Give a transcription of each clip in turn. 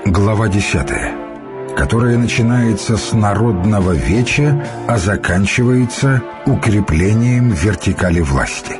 Глава 10, которая начинается с народного веча, а заканчивается укреплением вертикали власти.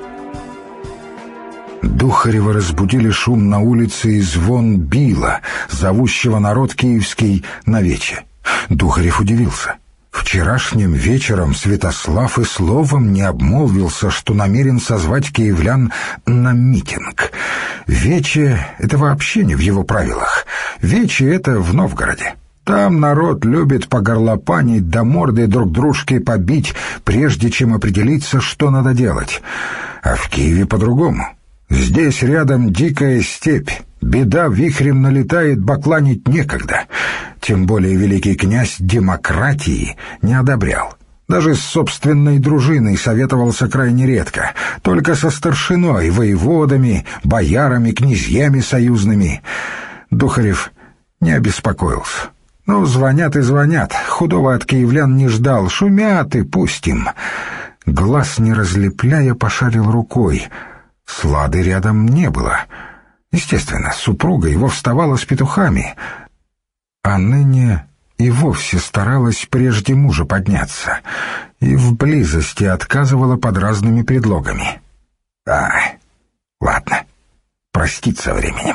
Духарева разбудили шум на улице и звон била, зовущего народ киевский на вече. Духарев удивился. Вчерашним вечером Святослав и словом не обмолвился, что намерен созвать киевлян на митинг. Вече — это вообще не в его правилах. Вече — это в Новгороде. Там народ любит погорлопанить да морды друг дружке побить, прежде чем определиться, что надо делать. А в Киеве по-другому. Здесь рядом дикая степь. Беда вихрем налетает, бакланить некогда. Тем более великий князь демократии не одобрял. Даже с собственной дружиной советовался крайне редко. Только со старшиной, воеводами, боярами, князьями союзными. Духарев не обеспокоился. Ну, звонят и звонят. Худого от киевлян не ждал. Шумят и пустим. Глаз не разлепляя, пошарил рукой. Слады рядом не было. Естественно, супруга его вставала с петухами, а ныне и вовсе старалась прежде мужа подняться и в близости отказывала под разными предлогами. Ладно, простить со временем.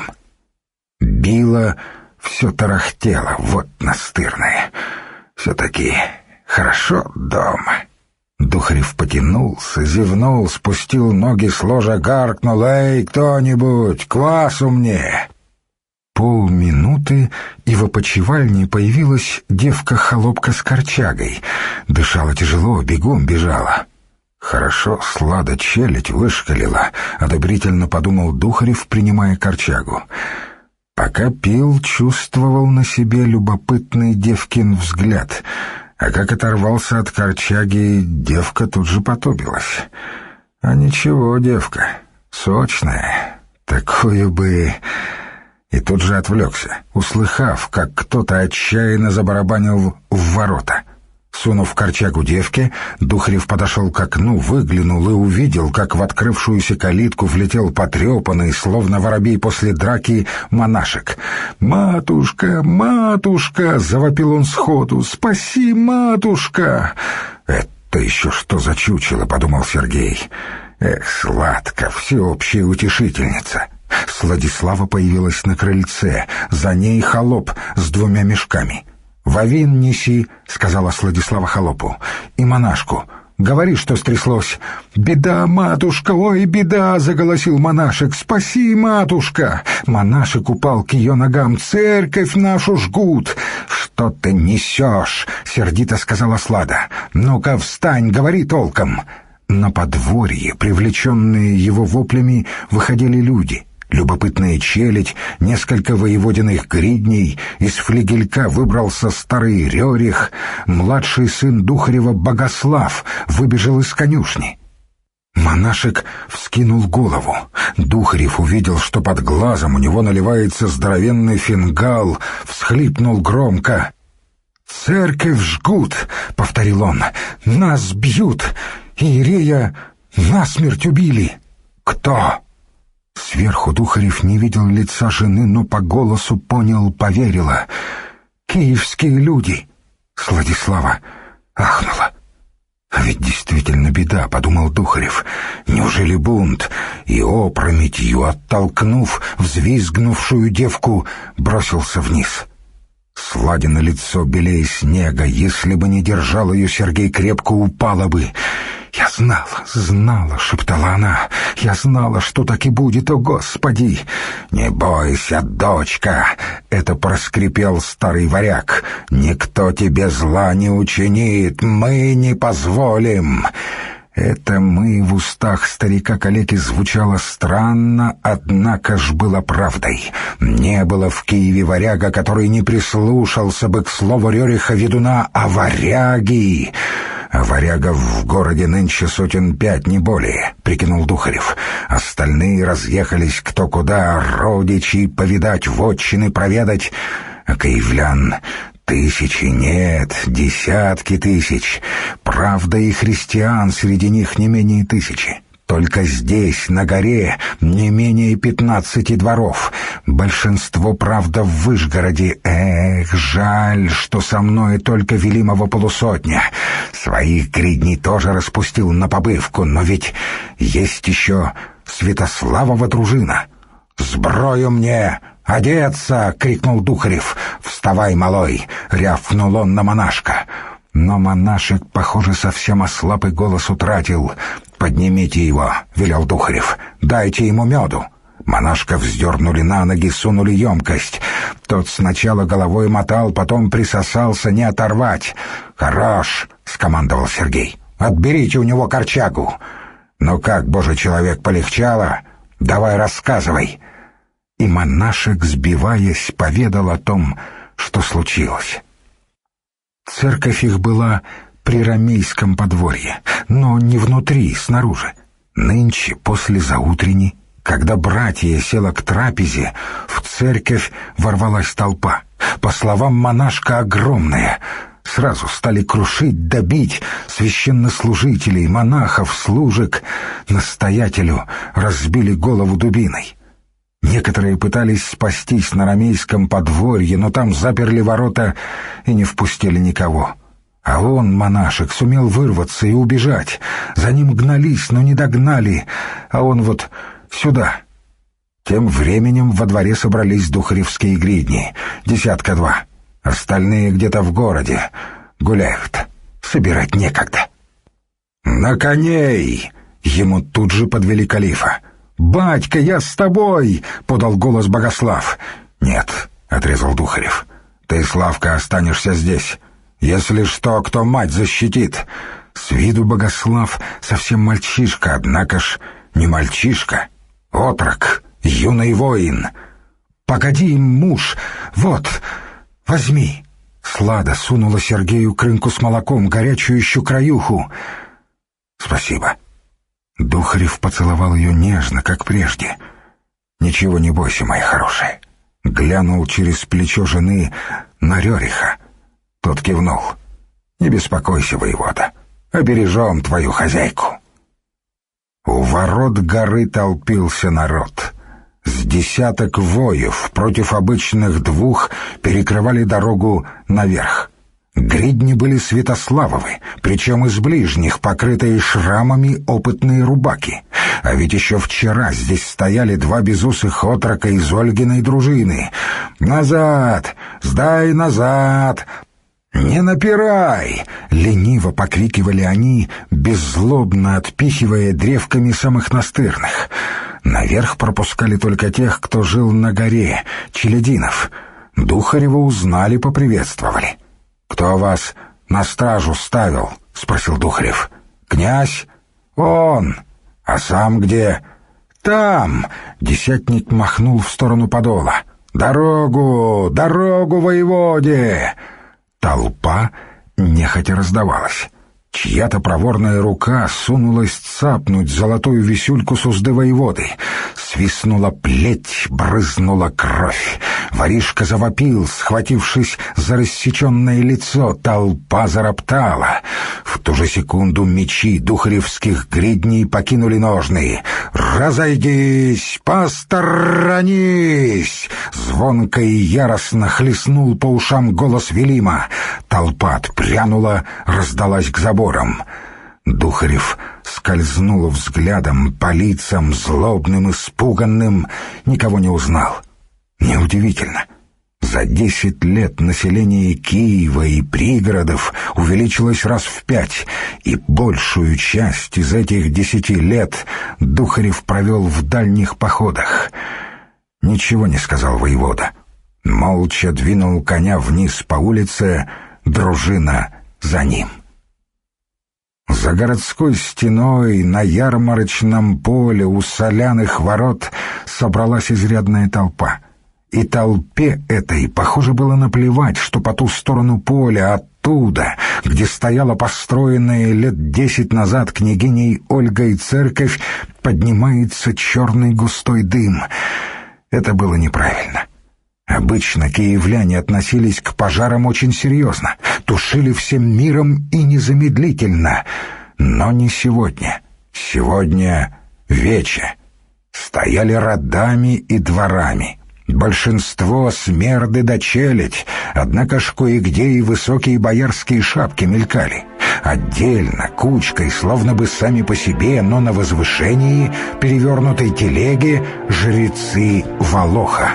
Било, все тарахтело, вот настырное. Все-таки хорошо дома. Духарев потянулся, зевнул, спустил ноги с ложа, гаркнул: «Эй, кто-нибудь, квасу мне!» Полминуты, и в опочивальне появилась девка-холопка с корчагой. Дышала тяжело, бегом бежала. «Хорошо, Слада челядь вышкалила», — одобрительно подумал Духарев, принимая корчагу. Пока пил, чувствовал на себе любопытный девкин взгляд — а как оторвался от корчаги, девка тут же потупилась. А ничего, девка, сочная, такую бы... И тут же отвлекся, услыхав, как кто-то отчаянно забарабанил в ворота. Сунув корчагу девке, Духарев подошел к окну, выглянул и увидел, как в открывшуюся калитку влетел потрепанный, словно воробей после драки, монашек. «Матушка, матушка!» — завопил он сходу. «Спаси, матушка!» «Это еще что за чучело?» — подумал Сергей. «Эх, сладко, всеобщая утешительница!» Сладислава появилась на крыльце, за ней холоп с 2 мешками. «Вовин неси», — сказала Сладислава холопу, — «и монашку. Говори, что стряслось». «Беда, матушка, ой, беда!» — заголосил монашек. «Спаси, матушка!» Монашек упал к ее ногам. «Церковь нашу жгут!» «Что ты несешь?» — сердито сказала Слада. «Ну-ка, встань, говори толком!» На подворье, привлеченные его воплями, выходили люди. Любопытная челядь, несколько воеводиных гридней, из флигелька выбрался старый Рерих, младший сын Духарева Богослав выбежал из конюшни. Монашек вскинул голову. Духарев увидел, что под глазом у него наливается здоровенный фингал, всхлипнул громко. «Церковь жгут!» — повторил он. «Нас бьют! Иерея насмерть убили!» «Кто?» Сверху Духарев не видел лица жены, но по голосу понял, поверила. «Киевские люди!» Сладислава ахнула. «А ведь действительно беда», — подумал Духарев. «Неужели бунт?» И опрометью, оттолкнув взвизгнувшую девку, бросился вниз. Сладина лицо белее снега. Если бы не держал ее, Сергей крепко упала бы. «Я знала», — шептала она. «Я знала, что так и будет, о Господи!» «Не бойся, дочка!» — это проскрипел старый варяг. «Никто тебе зла не учинит, мы не позволим!» Это «мы» в устах старика-калеки звучало странно, однако ж было правдой. Не было в Киеве варяга, который не прислушался бы к слову Рериха-ведуна, а варяги... А варягов в городе нынче 5 не более, прикинул Духарев. Остальные разъехались кто куда, родичей повидать, вотчины проведать. А киевлян 1000, нет, 10 тысяч. Правда, и христиан среди них не менее 1000. Только здесь, на горе, не менее 15 дворов. Большинство, правда, в Вышгороде. Эх, жаль, что со мной только Велимова полусотня. Своих гридней тоже распустил на побывку, но ведь есть еще Святославова дружина. «Сброю мне! Одеться!» — крикнул Духарев. «Вставай, малой!» — рявкнул он на монашка. Но монашек, похоже, совсем ослаб и голос утратил. «Поднимите его», — велел Духарев. «Дайте ему меду». Монашка вздернули на ноги, сунули емкость. Тот сначала головой мотал, потом присосался, не оторвать. «Хорош», — скомандовал Сергей. «Отберите у него корчагу». «Ну как, божий человек, полегчало? Давай рассказывай». И монашек, сбиваясь, поведал о том, что случилось. Церковь их была при ромейском подворье, но не внутри, снаружи. Нынче, после заутрени, когда братья села к трапезе, в церковь ворвалась толпа. По словам монашка, огромная. Сразу стали крушить, добить священнослужителей, монахов, служек. Настоятелю разбили голову дубиной. Некоторые пытались спастись на ромейском подворье, но там заперли ворота и не впустили никого. А он, монашек, сумел вырваться и убежать. За ним гнались, но не догнали, а он вот сюда. Тем временем во дворе собрались духаревские гридни, 10-2. Остальные где-то в городе гуляют, собирать некогда. «На коней!» — ему тут же подвели калифа. «Батька, я с тобой!» — подал голос Богослав. «Нет», — отрезал Духарев, — «ты, Славка, останешься здесь. Если что, кто мать защитит?» С виду Богослав совсем мальчишка, однако ж не мальчишка. Отрок, юный воин. «Погоди, муж, вот, возьми». Слада сунула Сергею крынку с молоком, горячую еще краюху. «Спасибо». Духарев поцеловал ее нежно, как прежде. «Ничего не бойся, моя хорошая». Глянул через плечо жены на Рёриха. Тот кивнул. «Не беспокойся, воевода, обережем твою хозяйку». У ворот горы толпился народ. С 10 воев против обычных 2 перекрывали дорогу наверх. Гридни были Святославовы, причем из ближних, покрытые шрамами опытные рубаки. А ведь еще вчера здесь стояли 2 безусых отрока из Ольгиной дружины. «Назад! Сдай назад! Не напирай!» — лениво покрикивали они, беззлобно отпихивая древками самых настырных. Наверх пропускали только тех, кто жил на горе, челядинов. Духарева узнали, поприветствовали. «Кто вас на стражу ставил?» — спросил Духарев. «Князь? Он. А сам где?» «Там!» — десятник махнул в сторону подола. «Дорогу! Дорогу, воеводе!» Толпа нехотя раздавалась. Чья-то проворная рука сунулась цапнуть золотую висюльку с узды воеводы. Свистнула плеть, брызнула кровь. Воришка завопил, схватившись за рассеченное лицо. Толпа зароптала. В ту же секунду мечи духаревских гридней покинули ножны. «Разойдись! Посторонись!» Звонко и яростно хлестнул по ушам голос Велима. Толпа отпрянула, раздалась к заборам. Духарев скользнул взглядом по лицам, злобным, испуганным, никого не узнал. Неудивительно. За 10 лет население Киева и пригородов увеличилось раз в 5, и большую часть из этих 10 лет Духарев провел в дальних походах. Ничего не сказал воевода. Молча двинул коня вниз по улице, дружина за ним. За городской стеной на ярмарочном поле у соляных ворот собралась изрядная толпа. И толпе этой, похоже, было наплевать, что по ту сторону поля, оттуда, где стояла построенная лет 10 назад княгиней Ольгой церковь, поднимается черный густой дым. Это было неправильно. Обычно киевляне относились к пожарам очень серьезно, тушили всем миром и незамедлительно. Но не сегодня. Сегодня вече. Стояли родами и дворами. Большинство смерды да челядь, однако ж кое-где и высокие боярские шапки мелькали. Отдельно, кучкой, словно бы сами по себе, но на возвышении перевернутой телеги жрецы Волоха.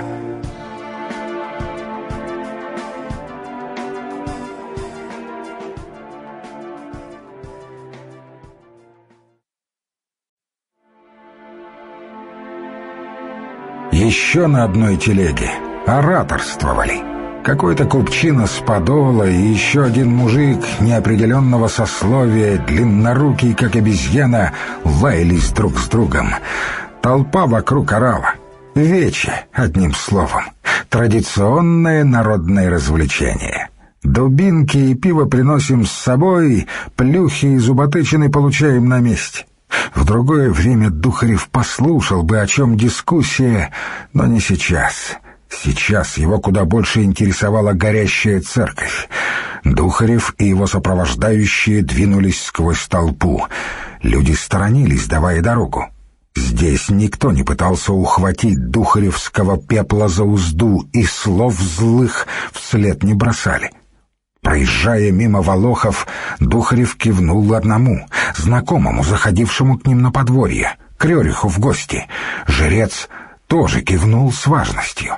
Еще на одной телеге ораторствовали. Какой-то купчина с подола и еще один мужик неопределенного сословия, длиннорукий, как обезьяна, лаялись друг с другом. Толпа вокруг орала. Вече, одним словом. Традиционное народное развлечение. Дубинки и пиво приносим с собой, плюхи и зуботычины получаем на месте. В другое время Духарев послушал бы, о чем дискуссия, но не сейчас. Сейчас его куда больше интересовала горящая церковь. Духарев и его сопровождающие двинулись сквозь толпу. Люди сторонились, давая дорогу. Здесь никто не пытался ухватить духаревского пепла за узду, и слов злых вслед не бросали. Проезжая мимо Волохов, Духарев кивнул одному, знакомому, заходившему к ним на подворье, к Рериху в гости. Жрец тоже кивнул с важностью.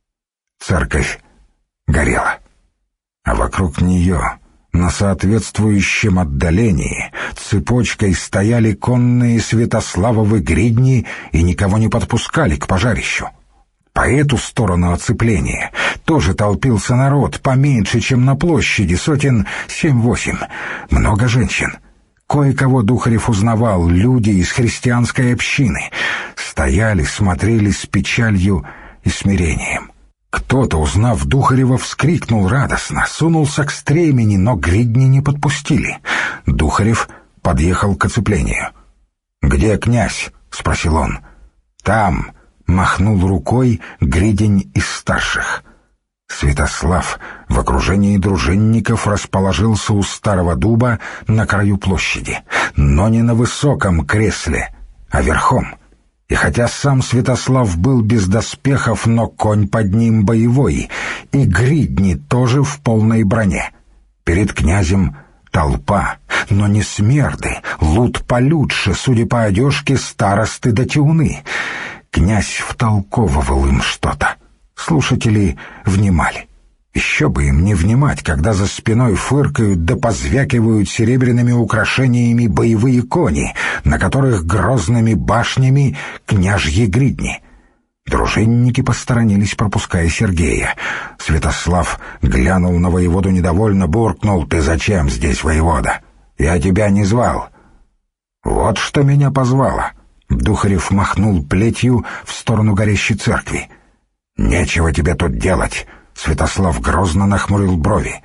Церковь горела, а вокруг нее, на соответствующем отдалении, цепочкой стояли конные Святославовы гридни и никого не подпускали к пожарищу. По эту сторону оцепления тоже толпился народ, поменьше, чем на площади, сотен 7-8. Много женщин. Кое-кого Духарев узнавал, люди из христианской общины. Стояли, смотрели с печалью и смирением. Кто-то, узнав Духарева, вскрикнул радостно, сунулся к стремени, но гридни не подпустили. Духарев подъехал к оцеплению. «Где князь?» — спросил он. «Там», — махнул рукой гридень из старших. Святослав в окружении дружинников расположился у старого дуба на краю площади, но не на высоком кресле, а верхом. И хотя сам Святослав был без доспехов, но конь под ним боевой, и гридни тоже в полной броне. Перед князем толпа, но не смерды, лут получше, судя по одежке, старосты да тюны. Князь втолковывал им что-то. Слушатели внимали. Еще бы им не внимать, когда за спиной фыркают да позвякивают серебряными украшениями боевые кони, на которых грозными башнями княжьи гридни. Дружинники посторонились, пропуская Сергея. Святослав глянул на воеводу недовольно, буркнул: «Ты зачем здесь, воевода? Я тебя не звал». «Вот что меня позвало». Духарев махнул плетью в сторону горящей церкви. «Нечего тебе тут делать», — Святослав грозно нахмурил брови.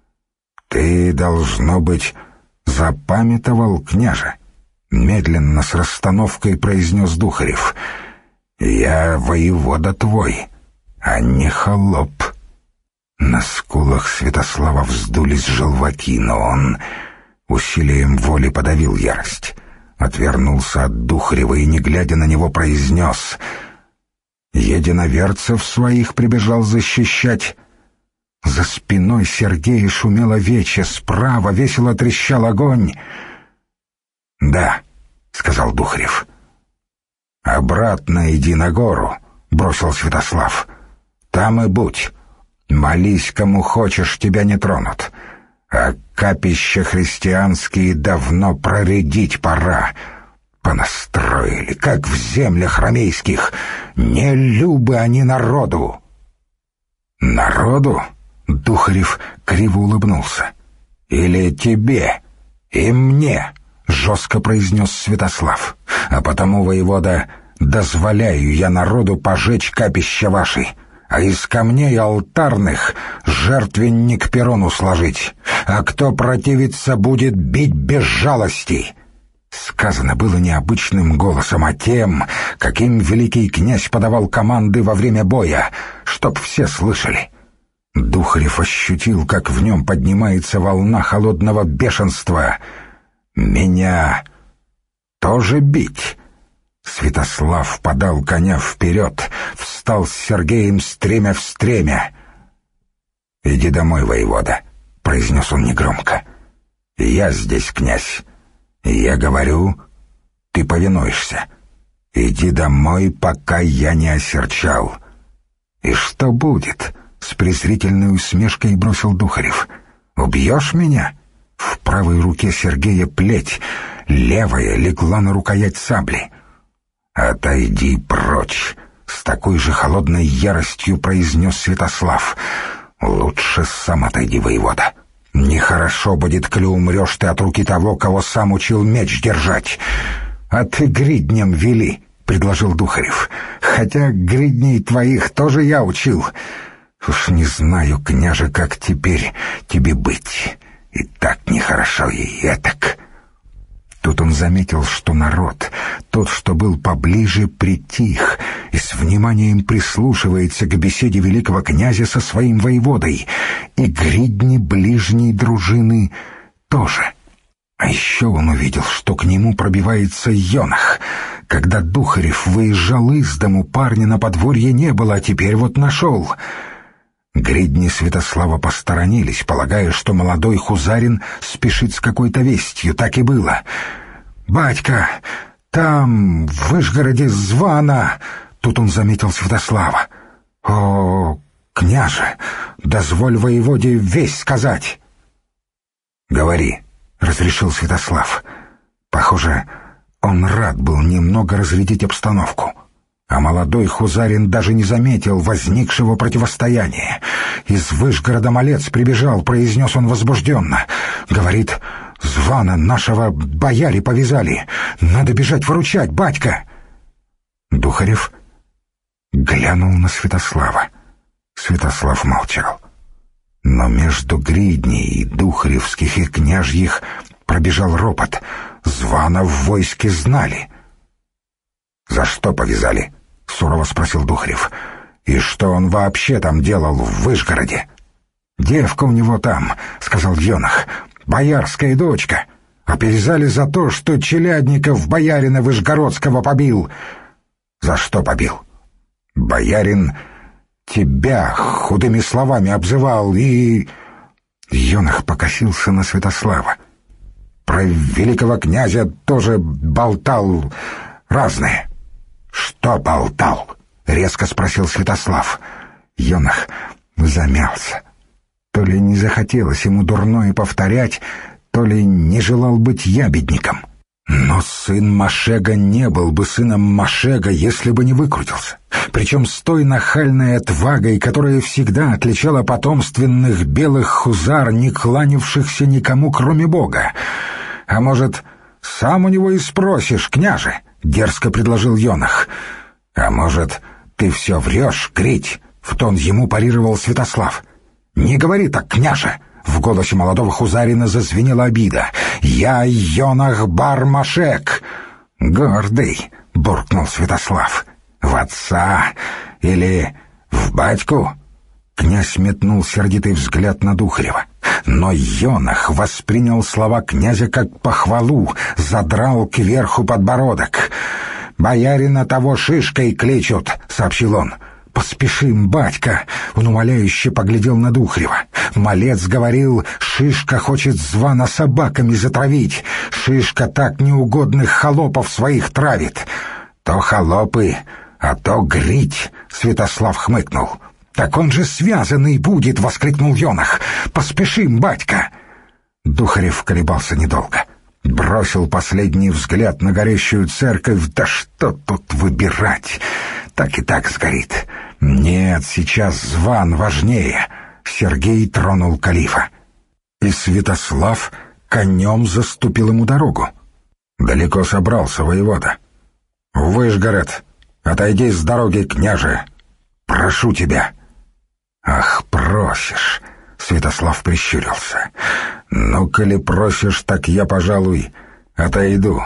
«Ты, должно быть, запамятовал, княже», — медленно с расстановкой произнес Духарев. «Я воевода твой, а не холоп». На скулах Святослава вздулись желваки, но он усилием воли подавил ярость. Отвернулся от Духарева и, не глядя на него, произнес: «Единоверцев своих прибежал защищать». За спиной Сергея шумело вече, справа весело трещал огонь. «Да», — сказал Духарев. «Обратно иди на гору», — бросил Святослав. «Там и будь. Молись, кому хочешь, тебя не тронут. А капища христианские давно проредить пора. Понастроили, как в землях ромейских. Не любы они народу». «Народу?» — Духарев криво улыбнулся. «Или тебе и мне?» — жестко произнес Святослав. «А потому, воевода, дозволяю я народу пожечь капища ваши, а из камней алтарных жертвенник Перуну сложить. А кто противится, будет бить без жалости». Сказано было необычным голосом, а тем, каким великий князь подавал команды во время боя, чтоб все слышали. Духарев ощутил, как в нем поднимается волна холодного бешенства. «Меня тоже бить?» Святослав подал коня вперед, встал с Сергеем стремя в стремя. «Иди домой, воевода», — произнес он негромко. «Я здесь князь, и я говорю, ты повинуешься. Иди домой, пока я не осерчал». «И что будет?» — с презрительной усмешкой бросил Духарев. «Убьешь меня?» В правой руке Сергея плеть, левая легла на рукоять сабли. «Отойди прочь!» — с такой же холодной яростью произнес Святослав. «Лучше сам отойди, воевода. Нехорошо будет, коли умрешь ты от руки того, кого сам учил меч держать». «А ты гриднем вели», — предложил Духарев. «Хотя гридней твоих тоже я учил. Уж не знаю, княже, как теперь тебе быть. И так нехорошо, и этак». Тут он заметил, что народ, тот, что был поближе, притих и с вниманием прислушивается к беседе великого князя со своим воеводой, и гридни ближней дружины тоже. А еще он увидел, что к нему пробивается Йонах. Когда Духарев выезжал из дому, парня на подворье не было, а теперь вот нашел. Гридни Святослава посторонились, полагая, что молодой хузарин спешит с какой-то вестью. Так и было. «Батька, там, в Вышгороде, звана!» Тут он заметил Святослава. «О, княже, дозволь воеводе весть сказать!» «Говори», — разрешил Святослав. Похоже, он рад был немного разрядить обстановку. А молодой хузарин даже не заметил возникшего противостояния. «Из Вышгорода малец прибежал», — произнес он возбужденно. «Говорит, звана нашего бояре повязали. Надо бежать выручать, батька!» Духарев глянул на Святослава. Святослав молчал. Но между гридней и духаревских и княжьих пробежал ропот. Звана в войске знали. «За что повязали?» — сурово спросил Духарев. «И что он вообще там делал в Вышгороде?» «Девка у него там», — сказал Йонах, — «боярская дочка. А повязали за то, что Челядников боярина Вышгородского побил». «За что побил?» «Боярин тебя худыми словами обзывал и...» Йонах покосился на Святослава. «Про великого князя тоже болтал разное». «Что болтал?» — резко спросил Святослав. Йонах замялся. То ли не захотелось ему дурное повторять, то ли не желал быть ябедником. Но сын Машега не был бы сыном Машега, если бы не выкрутился. Причем с той нахальной отвагой, которая всегда отличала потомственных белых хузар, не кланявшихся никому, кроме Бога. «А может, сам у него и спросишь, княже?» — дерзко предложил Йонах. «А может, ты все врешь, Грить?» — в тон ему парировал Святослав. «Не говори так, княже!» — в голосе молодого хузарина зазвенела обида. «Я Йонах бар-Машек!» «Гордый!» — буркнул Святослав. «В отца или в батьку?» Князь метнул сердитый взгляд на Духарева. Но Йонах воспринял слова князя как похвалу, задрал кверху подбородок. «Боярина того шишкой кличут», — сообщил он. «Поспешим, батька!» — он умоляюще поглядел на Духарева. «Малец говорил, Шишка хочет звана собаками затравить. Шишка так неугодных холопов своих травит». «То холопы, а то Грить», — Святослав хмыкнул. «Так он же связанный будет!» — воскликнул Йонах. «Поспешим, батька!» Духарев колебался недолго. Бросил последний взгляд на горящую церковь. «Да что тут выбирать? Так и так сгорит. Нет, сейчас зван важнее». Сергей тронул калифа. И Святослав конем заступил ему дорогу. «Далеко собрался, воевода?» «В Вышгород. Отойди с дороги, княже. Прошу тебя». «Ах, просишь!» — Святослав прищурился. «Ну, коли просишь, так я, пожалуй, отойду.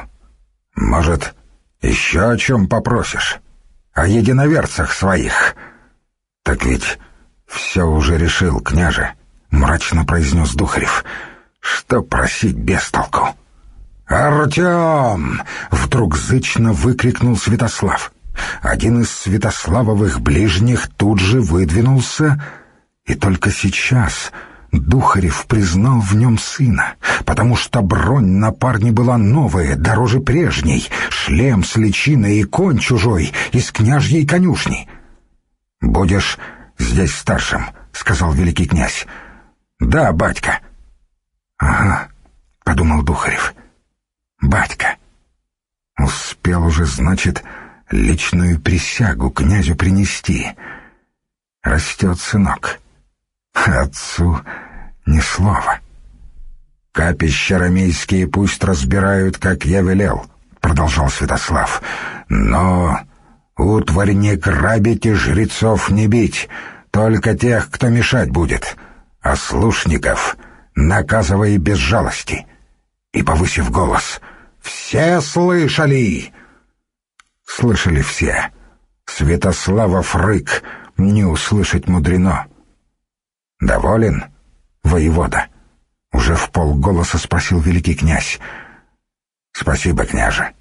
Может, еще о чем попросишь? О единоверцах своих?» «Так ведь все уже решил, княже», — мрачно произнес Духарев. «Что просить без толку? «Артем!» — вдруг зычно выкрикнул Святослав. Один из Святославовых ближних тут же выдвинулся, и только сейчас Духарев признал в нем сына, потому что бронь на парне была новая, дороже прежней, шлем с личиной и конь чужой из княжьей конюшни. «Будешь здесь старшим», — сказал великий князь. «Да, батька». «Ага», — подумал Духарев. «Батька. Успел уже, значит, личную присягу князю принести. Растет сынок. Отцу ни слова». «Капища ромейские пусть разбирают, как я велел», — продолжал Святослав. «Но утварь не грабить и жрецов не бить, только тех, кто мешать будет, а слушников наказывай без жалости». И, повысив голос: «Все слышали?» Слышали все. Святославов рык не услышать мудрено. «Доволен, воевода?» — уже вполголоса спросил великий князь. «Спасибо, княже».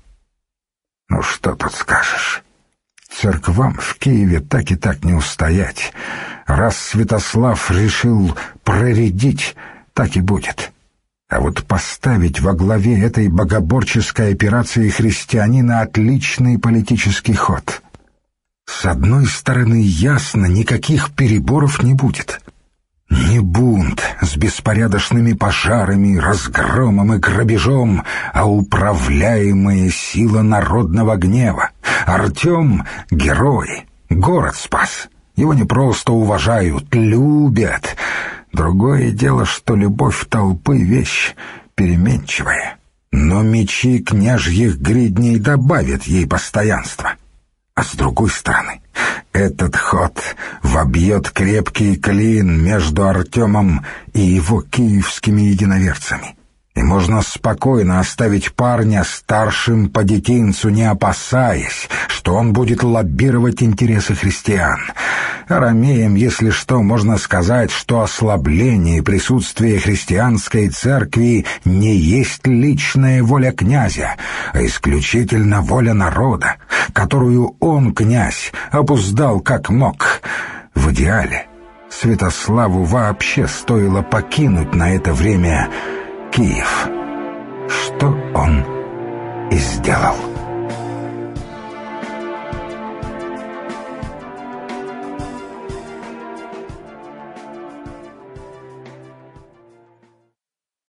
«Ну что тут скажешь? Церквам в Киеве так и так не устоять. Раз Святослав решил проредить, так и будет. А вот поставить во главе этой богоборческой операции христианина — отличный политический ход. С одной стороны, ясно, никаких переборов не будет. Не бунт с беспорядочными пожарами, разгромом и грабежом, а управляемая сила народного гнева. Артем — герой, город спас. Его не просто уважают, любят. Другое дело, что любовь толпы — вещь переменчивая. Но мечи княжьих гридней добавят ей постоянства. А с другой стороны, этот ход вобьет крепкий клин между Артемом и его киевскими единоверцами. И можно спокойно оставить парня старшим по детинцу, не опасаясь, что он будет лоббировать интересы христиан. Арамеям, если что, можно сказать, что ослабление присутствия христианской церкви не есть личная воля князя, а исключительно воля народа, которую он, князь, обуздал как мог. В идеале Святославу вообще стоило покинуть на это время Киев, что он и сделал.